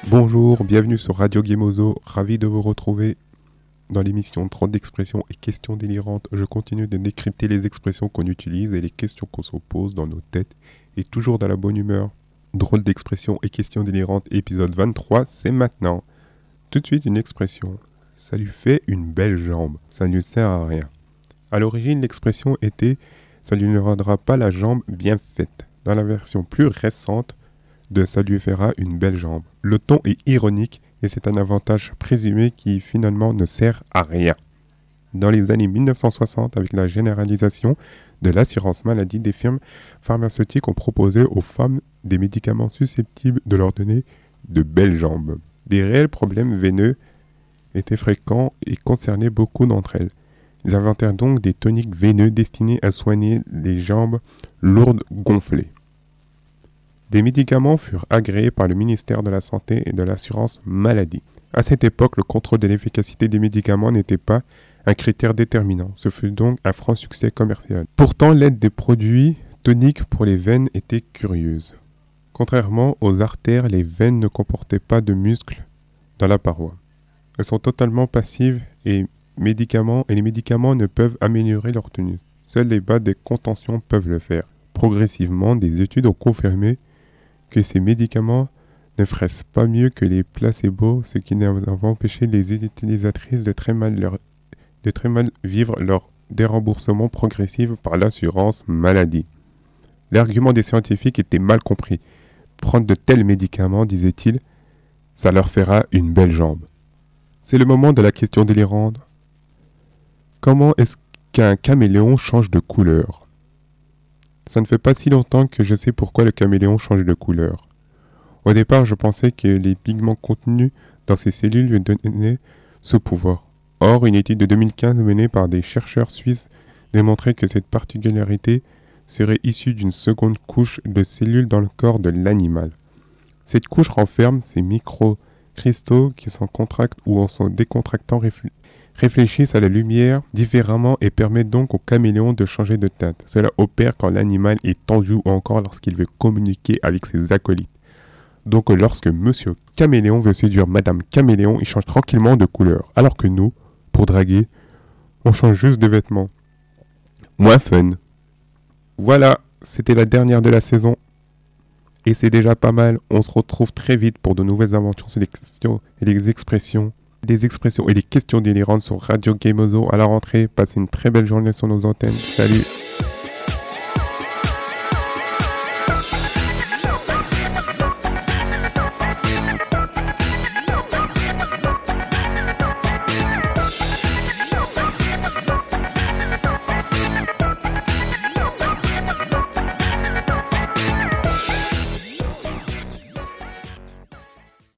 Bonjour, bienvenue sur Radio Gameozo, ravi de vous retrouver dans l'émission 30 d'expressions et questions délirantes. Je continue de décrypter les expressions qu'on utilise et les questions qu'on se pose dans nos têtes et toujours dans la bonne humeur. Drôle d'expressions et questions délirantes, épisode 23, c'est maintenant. Tout de suite une expression. Ça lui fait une belle jambe, ça ne lui sert à rien. À l'origine, l'expression était « ça lui rendra pas la jambe bien faite ». Dans la version plus récente de « ça lui fera une belle jambe ». Le ton est ironique et c'est un avantage présumé qui finalement ne sert à rien. Dans les années 1960, avec la généralisation de l'assurance maladie, des firmes pharmaceutiques ont proposé aux femmes des médicaments susceptibles de leur donner de belles jambes. Des réels problèmes veineux étaient fréquents et concernaient beaucoup d'entre elles. Ils inventèrent donc des toniques veineux destinés à soigner les jambes lourdes gonflées. Des médicaments furent agréés par le ministère de la Santé et de l'Assurance Maladie. À cette époque, le contrôle de l'efficacité des médicaments n'était pas un critère déterminant. Ce fut donc un franc succès commercial. Pourtant, l'aide des produits toniques pour les veines était curieuse. Contrairement aux artères, les veines ne comportaient pas de muscles dans la paroi. Elles sont totalement passives et les médicaments ne peuvent améliorer leur tenue. Seuls les bas des contentions peuvent le faire. Progressivement, des études ont confirmé que ces médicaments ne feraient pas mieux que les placebos, ce qui n'a empêché les utilisatrices de très mal vivre leur déremboursement progressif par l'assurance maladie. L'argument des scientifiques était mal compris. Prendre de tels médicaments, disait-il, ça leur fera une belle jambe. C'est le moment de la question délirante. Comment est-ce qu'un caméléon change de couleur ? Ça ne fait pas si longtemps que je sais pourquoi le caméléon change de couleur. Au départ, je pensais que les pigments contenus dans ces cellules lui donnaient ce pouvoir. Or, une étude de 2015 menée par des chercheurs suisses démontrait que cette particularité serait issue d'une seconde couche de cellules dans le corps de l'animal. Cette couche renferme ces microcristaux qui s'en contractent ou en se décontractant réfléchissent à la lumière différemment et permettent donc au caméléon de changer de teinte. Cela opère quand l'animal est tendu ou encore lorsqu'il veut communiquer avec ses acolytes. Donc lorsque Monsieur Caméléon veut séduire Madame Caméléon, il change tranquillement de couleur. Alors que nous, pour draguer, on change juste de vêtements. Moins fun. Voilà, c'était la dernière de la saison. Et c'est déjà pas mal. On se retrouve très vite pour de nouvelles aventures sur les questions et les expressions. Des expressions et des questions délirantes sur Radio Gameozo à la rentrée. Passez une très belle journée sur nos antennes. Salut!